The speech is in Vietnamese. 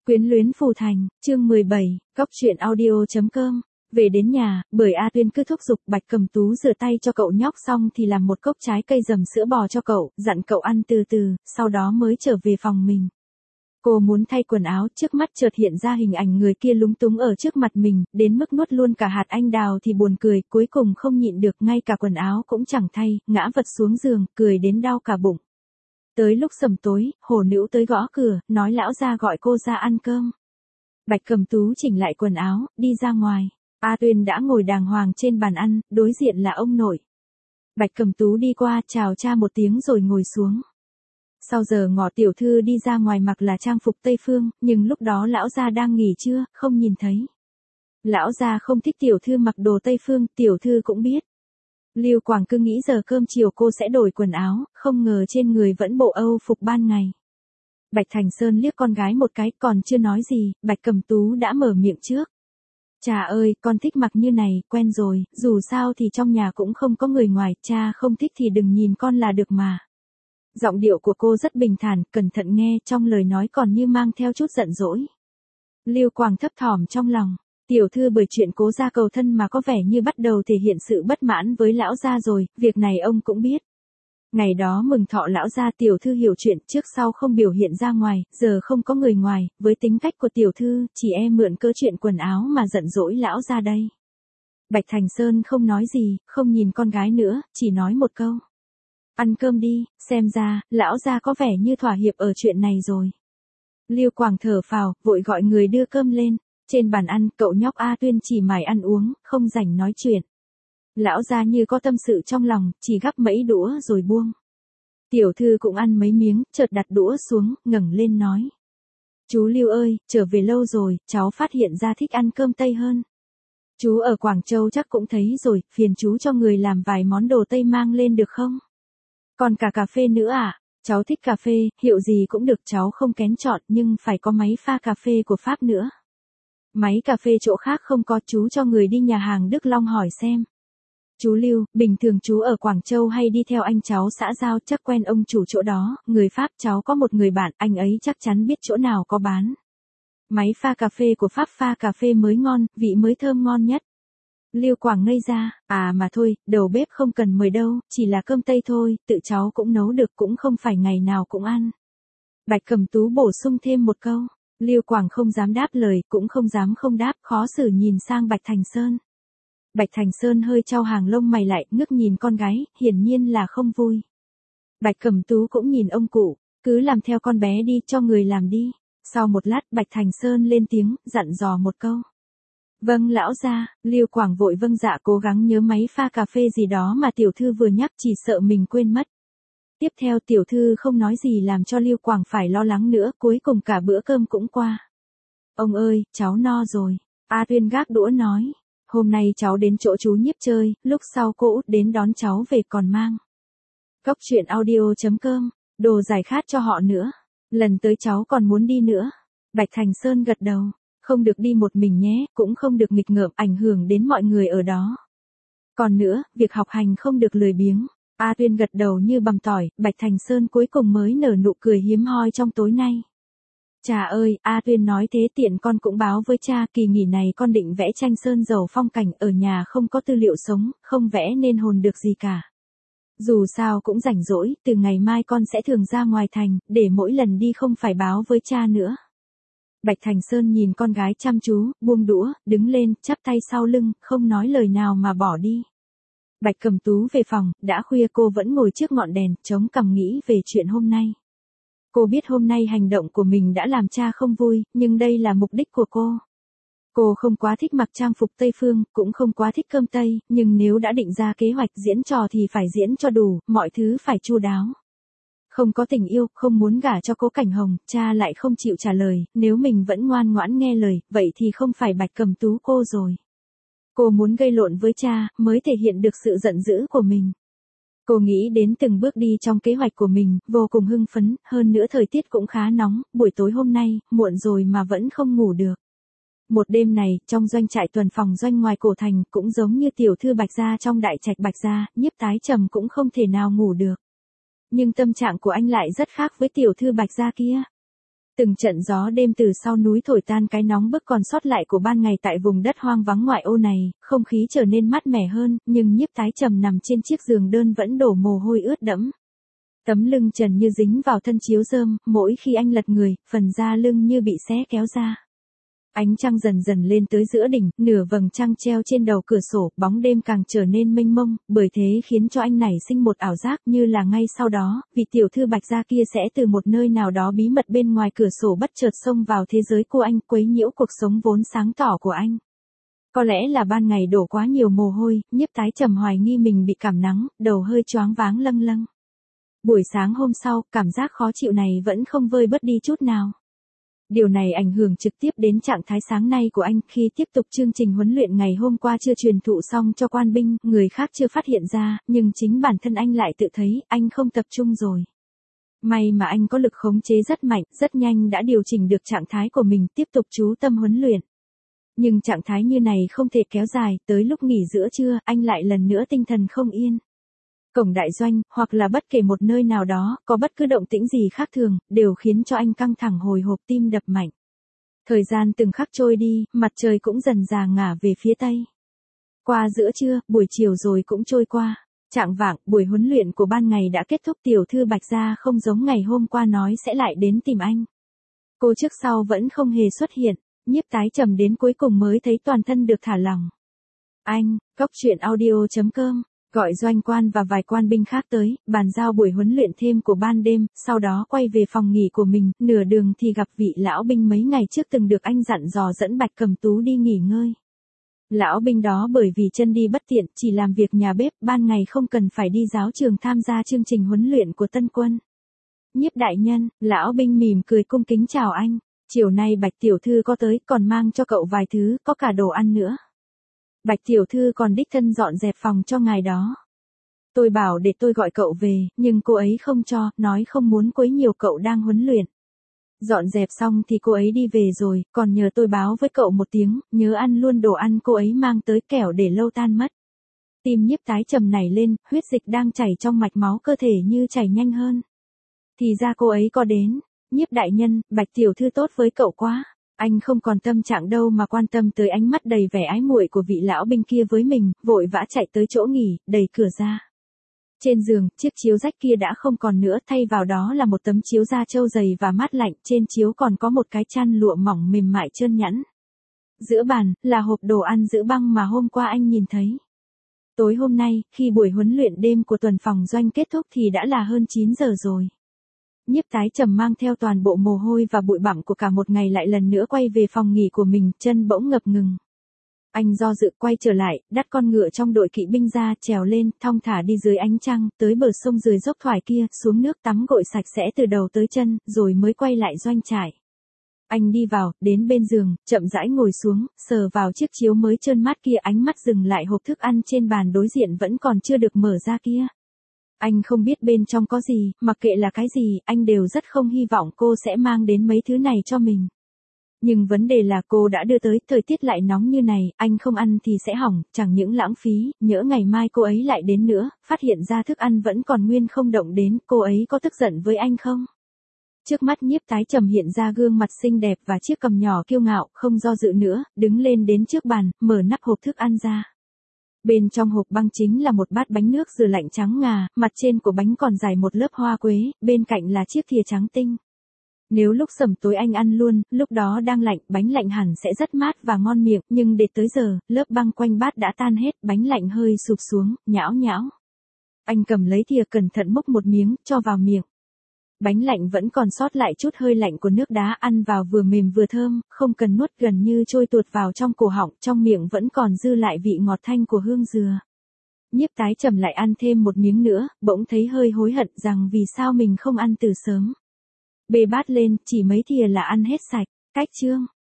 Quyến luyến phù thành, chương 17, góc truyện audio.com. Về đến nhà, bởi A Tuyên cứ thúc giục Bạch Cẩm Tú rửa tay cho cậu nhóc xong thì làm một cốc trái cây dầm sữa bò cho cậu, dặn cậu ăn từ từ, sau đó mới trở về phòng mình. Cô muốn thay quần áo, trước mắt chợt hiện ra hình ảnh người kia lúng túng ở trước mặt mình, đến mức nuốt luôn cả hạt anh đào thì buồn cười, cuối cùng không nhịn được, ngay cả quần áo cũng chẳng thay, ngã vật xuống giường, cười đến đau cả bụng. Tới lúc sầm tối, hổ nữ tới gõ cửa, nói lão gia gọi cô ra ăn cơm. Bạch Cẩm Tú chỉnh lại quần áo, đi ra ngoài. A Tuyên đã ngồi đàng hoàng trên bàn ăn, đối diện là ông nội. Bạch Cẩm Tú đi qua, chào cha một tiếng rồi ngồi xuống. Sau giờ ngọ tiểu thư đi ra ngoài mặc là trang phục Tây Phương, nhưng lúc đó lão gia đang nghỉ trưa, không nhìn thấy. Lão gia không thích tiểu thư mặc đồ Tây Phương, tiểu thư cũng biết. Lưu Quảng cứ nghĩ giờ cơm chiều cô sẽ đổi quần áo, không ngờ trên người vẫn bộ Âu phục ban ngày. Bạch Thành Sơn liếc con gái một cái, còn chưa nói gì, Bạch Cẩm Tú đã mở miệng trước. Cha ơi, con thích mặc như này, quen rồi, dù sao thì trong nhà cũng không có người ngoài, cha không thích thì đừng nhìn con là được mà. Giọng điệu của cô rất bình thản, cẩn thận nghe, trong lời nói còn như mang theo chút giận dỗi. Lưu Quảng thấp thỏm trong lòng. Tiểu thư bởi chuyện cố gia cầu thân mà có vẻ như bắt đầu thể hiện sự bất mãn với lão gia rồi, việc này ông cũng biết. Ngày đó mừng thọ lão gia tiểu thư hiểu chuyện, trước sau không biểu hiện ra ngoài, giờ không có người ngoài, với tính cách của tiểu thư, chỉ mượn cớ chuyện quần áo mà giận dỗi lão gia đây. Bạch Thành Sơn không nói gì, không nhìn con gái nữa, chỉ nói một câu. Ăn cơm đi, xem ra, lão gia có vẻ như thỏa hiệp ở chuyện này rồi. Lưu Quảng thở phào, vội gọi người đưa cơm lên. Trên bàn ăn, cậu nhóc A Tuyên chỉ mải ăn uống, không rảnh nói chuyện. Lão gia như có tâm sự trong lòng, chỉ gắp mấy đũa rồi buông. Tiểu thư cũng ăn mấy miếng, chợt đặt đũa xuống, ngẩng lên nói. Chú Lưu ơi, trở về lâu rồi, cháu phát hiện ra thích ăn cơm Tây hơn. Chú ở Quảng Châu chắc cũng thấy rồi, phiền chú cho người làm vài món đồ Tây mang lên được không? Còn cả cà phê nữa à? Cháu thích cà phê, hiệu gì cũng được, cháu không kén chọn, nhưng phải có máy pha cà phê của Pháp nữa. Máy cà phê chỗ khác không có, chú cho người đi nhà hàng Đức Long hỏi xem. Chú Lưu, bình thường chú ở Quảng Châu hay đi theo anh cháu xã giao, chắc quen ông chủ chỗ đó, người Pháp, cháu có một người bạn, anh ấy chắc chắn biết chỗ nào có bán. Máy pha cà phê của Pháp pha cà phê mới ngon, vị mới thơm ngon nhất. Lưu Quảng ngây ra, à mà thôi, đầu bếp không cần mời đâu, chỉ là cơm Tây thôi, tự cháu cũng nấu được, cũng không phải ngày nào cũng ăn. Bạch Cẩm Tú bổ sung thêm một câu. Lưu Quảng không dám đáp lời, cũng không dám không đáp, khó xử nhìn sang Bạch Thành Sơn. Bạch Thành Sơn hơi chau hàng lông mày lại, ngước nhìn con gái, hiển nhiên là không vui. Bạch Cẩm Tú cũng nhìn ông cụ, cứ làm theo con bé đi, cho người làm đi. Sau một lát, Bạch Thành Sơn lên tiếng, dặn dò một câu. Vâng lão gia, Lưu Quảng vội vâng dạ, cố gắng nhớ máy pha cà phê gì đó mà tiểu thư vừa nhắc, chỉ sợ mình quên mất. Tiếp theo tiểu thư không nói gì làm cho Lưu Quảng phải lo lắng nữa, cuối cùng cả bữa cơm cũng qua. Ông ơi, cháu no rồi. A Tuyên gác đũa nói. Hôm nay cháu đến chỗ chú Nhiếp chơi, lúc sau cô út đến đón cháu về còn mang. Góc truyện audio.com, đồ giải khát cho họ nữa. Lần tới cháu còn muốn đi nữa. Bạch Thành Sơn gật đầu. Không được đi một mình nhé, cũng không được nghịch ngợm ảnh hưởng đến mọi người ở đó. Còn nữa, việc học hành không được lười biếng. A Tuyên gật đầu như bằm tỏi, Bạch Thành Sơn cuối cùng mới nở nụ cười hiếm hoi trong tối nay. Cha ơi, A Tuyên nói thế tiện con cũng báo với cha, kỳ nghỉ này con định vẽ tranh sơn dầu phong cảnh, ở nhà không có tư liệu sống, không vẽ nên hồn được gì cả. Dù sao cũng rảnh rỗi, từ ngày mai con sẽ thường ra ngoài thành, để mỗi lần đi không phải báo với cha nữa. Bạch Thành Sơn nhìn con gái chăm chú, buông đũa, đứng lên, chắp tay sau lưng, không nói lời nào mà bỏ đi. Bạch Cẩm Tú về phòng, đã khuya cô vẫn ngồi trước ngọn đèn, chống cằm nghĩ về chuyện hôm nay. Cô biết hôm nay hành động của mình đã làm cha không vui, nhưng đây là mục đích của cô. Cô không quá thích mặc trang phục Tây Phương, cũng không quá thích cơm Tây, nhưng nếu đã định ra kế hoạch diễn trò thì phải diễn cho đủ, mọi thứ phải chu đáo. Không có tình yêu, không muốn gả cho Cố Cảnh Hồng, cha lại không chịu trả lời, nếu mình vẫn ngoan ngoãn nghe lời, vậy thì không phải Bạch Cẩm Tú cô rồi. Cô muốn gây lộn với cha, mới thể hiện được sự giận dữ của mình. Cô nghĩ đến từng bước đi trong kế hoạch của mình, vô cùng hưng phấn, hơn nữa thời tiết cũng khá nóng, buổi tối hôm nay, muộn rồi mà vẫn không ngủ được. Một đêm này, trong doanh trại tuần phòng doanh ngoài cổ thành, cũng giống như tiểu thư Bạch Gia trong đại trạch Bạch Gia, Nhiếp Tái Trầm cũng không thể nào ngủ được. Nhưng tâm trạng của anh lại rất khác với tiểu thư Bạch Gia kia. Từng trận gió đêm từ sau núi thổi tan cái nóng bức còn sót lại của ban ngày tại vùng đất hoang vắng ngoại ô này, không khí trở nên mát mẻ hơn, nhưng Nhiếp Tái Trầm nằm trên chiếc giường đơn vẫn đổ mồ hôi ướt đẫm. Tấm lưng trần như dính vào thân chiếu rơm, mỗi khi anh lật người, phần da lưng như bị xé kéo ra. Ánh trăng dần dần lên tới giữa đỉnh, nửa vầng trăng treo trên đầu cửa sổ, bóng đêm càng trở nên mênh mông, bởi thế khiến cho anh nảy sinh một ảo giác như là ngay sau đó, vị tiểu thư Bạch gia kia sẽ từ một nơi nào đó bí mật bên ngoài cửa sổ bất chợt xông vào thế giới của anh, quấy nhiễu cuộc sống vốn sáng tỏ của anh. Có lẽ là ban ngày đổ quá nhiều mồ hôi, Nhiếp Tái Trầm hoài nghi mình bị cảm nắng, đầu hơi choáng váng lâng lâng. Buổi sáng hôm sau, cảm giác khó chịu này vẫn không vơi bớt đi chút nào. Điều này ảnh hưởng trực tiếp đến trạng thái sáng nay của anh khi tiếp tục chương trình huấn luyện ngày hôm qua chưa truyền thụ xong cho quan binh, người khác chưa phát hiện ra, nhưng chính bản thân anh lại tự thấy anh không tập trung rồi. May mà anh có lực khống chế rất mạnh, rất nhanh đã điều chỉnh được trạng thái của mình tiếp tục chú tâm huấn luyện. Nhưng trạng thái như này không thể kéo dài, tới lúc nghỉ giữa trưa, anh lại lần nữa tinh thần không yên. Cổng đại doanh, hoặc là bất kể một nơi nào đó, có bất cứ động tĩnh gì khác thường, đều khiến cho anh căng thẳng hồi hộp tim đập mạnh. Thời gian từng khắc trôi đi, mặt trời cũng dần dà ngả về phía tây. Qua giữa trưa, buổi chiều rồi cũng trôi qua. Chạng vạng, buổi huấn luyện của ban ngày đã kết thúc, tiểu thư Bạch gia không giống ngày hôm qua nói sẽ lại đến tìm anh. Cô trước sau vẫn không hề xuất hiện, Nhiếp Tái Trầm đến cuối cùng mới thấy toàn thân được thả lỏng. Anh, Cốc.audio.com gọi doanh quan và vài quan binh khác tới, bàn giao buổi huấn luyện thêm của ban đêm, sau đó quay về phòng nghỉ của mình, nửa đường thì gặp vị lão binh mấy ngày trước từng được anh dặn dò dẫn Bạch Cầm Tú đi nghỉ ngơi. Lão binh đó bởi vì chân đi bất tiện, chỉ làm việc nhà bếp, ban ngày không cần phải đi giáo trường tham gia chương trình huấn luyện của tân quân. Nhiếp đại nhân, lão binh mỉm cười cung kính chào anh, chiều nay Bạch tiểu thư có tới, còn mang cho cậu vài thứ, có cả đồ ăn nữa. Bạch tiểu thư còn đích thân dọn dẹp phòng cho ngài đó. Tôi bảo để tôi gọi cậu về, nhưng cô ấy không cho, nói không muốn quấy nhiều cậu đang huấn luyện. Dọn dẹp xong thì cô ấy đi về rồi, còn nhờ tôi báo với cậu một tiếng, nhớ ăn luôn đồ ăn cô ấy mang tới kẻo để lâu tan mất. Tim Nhiếp Tái Trầm nảy lên, huyết dịch đang chảy trong mạch máu cơ thể như chảy nhanh hơn. Thì ra cô ấy có đến. Nhiếp đại nhân, Bạch tiểu thư tốt với cậu quá. Anh không còn tâm trạng đâu mà quan tâm tới ánh mắt đầy vẻ ái muội của vị lão binh kia với mình, vội vã chạy tới chỗ nghỉ, đẩy cửa ra. Trên giường, chiếc chiếu rách kia đã không còn nữa, thay vào đó là một tấm chiếu da trâu dày và mát lạnh, trên chiếu còn có một cái chăn lụa mỏng mềm mại trơn nhẵn. Giữa bàn, là hộp đồ ăn giữ băng mà hôm qua anh nhìn thấy. Tối hôm nay, khi buổi huấn luyện đêm của tuần phòng doanh kết thúc thì đã là hơn 9 giờ rồi. Nhiếp Tái Trầm mang theo toàn bộ mồ hôi và bụi bặm của cả một ngày lại lần nữa quay về phòng nghỉ của mình, chân bỗng ngập ngừng. Anh do dự quay trở lại, dắt con ngựa trong đội kỵ binh ra, trèo lên, thong thả đi dưới ánh trăng, tới bờ sông dưới dốc thoải kia, xuống nước tắm gội sạch sẽ từ đầu tới chân, rồi mới quay lại doanh trại. Anh đi vào, đến bên giường, chậm rãi ngồi xuống, sờ vào chiếc chiếu mới trơn mát kia, ánh mắt dừng lại hộp thức ăn trên bàn đối diện vẫn còn chưa được mở ra kia. Anh không biết bên trong có gì, mặc kệ là cái gì, anh đều rất không hy vọng cô sẽ mang đến mấy thứ này cho mình. Nhưng vấn đề là cô đã đưa tới, thời tiết lại nóng như này, anh không ăn thì sẽ hỏng, chẳng những lãng phí, nhỡ ngày mai cô ấy lại đến nữa, phát hiện ra thức ăn vẫn còn nguyên không động đến, cô ấy có tức giận với anh không? Trước mắt Nhiếp Tái Trầm hiện ra gương mặt xinh đẹp và chiếc cằm nhỏ kiêu ngạo, không do dự nữa, đứng lên đến trước bàn, mở nắp hộp thức ăn ra. Bên trong hộp băng chính là một bát bánh nước dừa lạnh trắng ngà, mặt trên của bánh còn dải một lớp hoa quế, bên cạnh là chiếc thìa trắng tinh. Nếu lúc sẩm tối anh ăn luôn, lúc đó đang lạnh, bánh lạnh hẳn sẽ rất mát và ngon miệng, nhưng để tới giờ, lớp băng quanh bát đã tan hết, bánh lạnh hơi sụp xuống, nhão nhão. Anh cầm lấy thìa cẩn thận múc một miếng, cho vào miệng. Bánh lạnh vẫn còn sót lại chút hơi lạnh của nước đá, ăn vào vừa mềm vừa thơm, không cần nuốt, gần như trôi tuột vào trong cổ họng, trong miệng vẫn còn dư lại vị ngọt thanh của hương dừa. Nhiếp Tái Trầm lại ăn thêm một miếng nữa, bỗng thấy hơi hối hận rằng vì sao mình không ăn từ sớm. Bê bát lên, chỉ mấy thìa là ăn hết sạch. Cách chương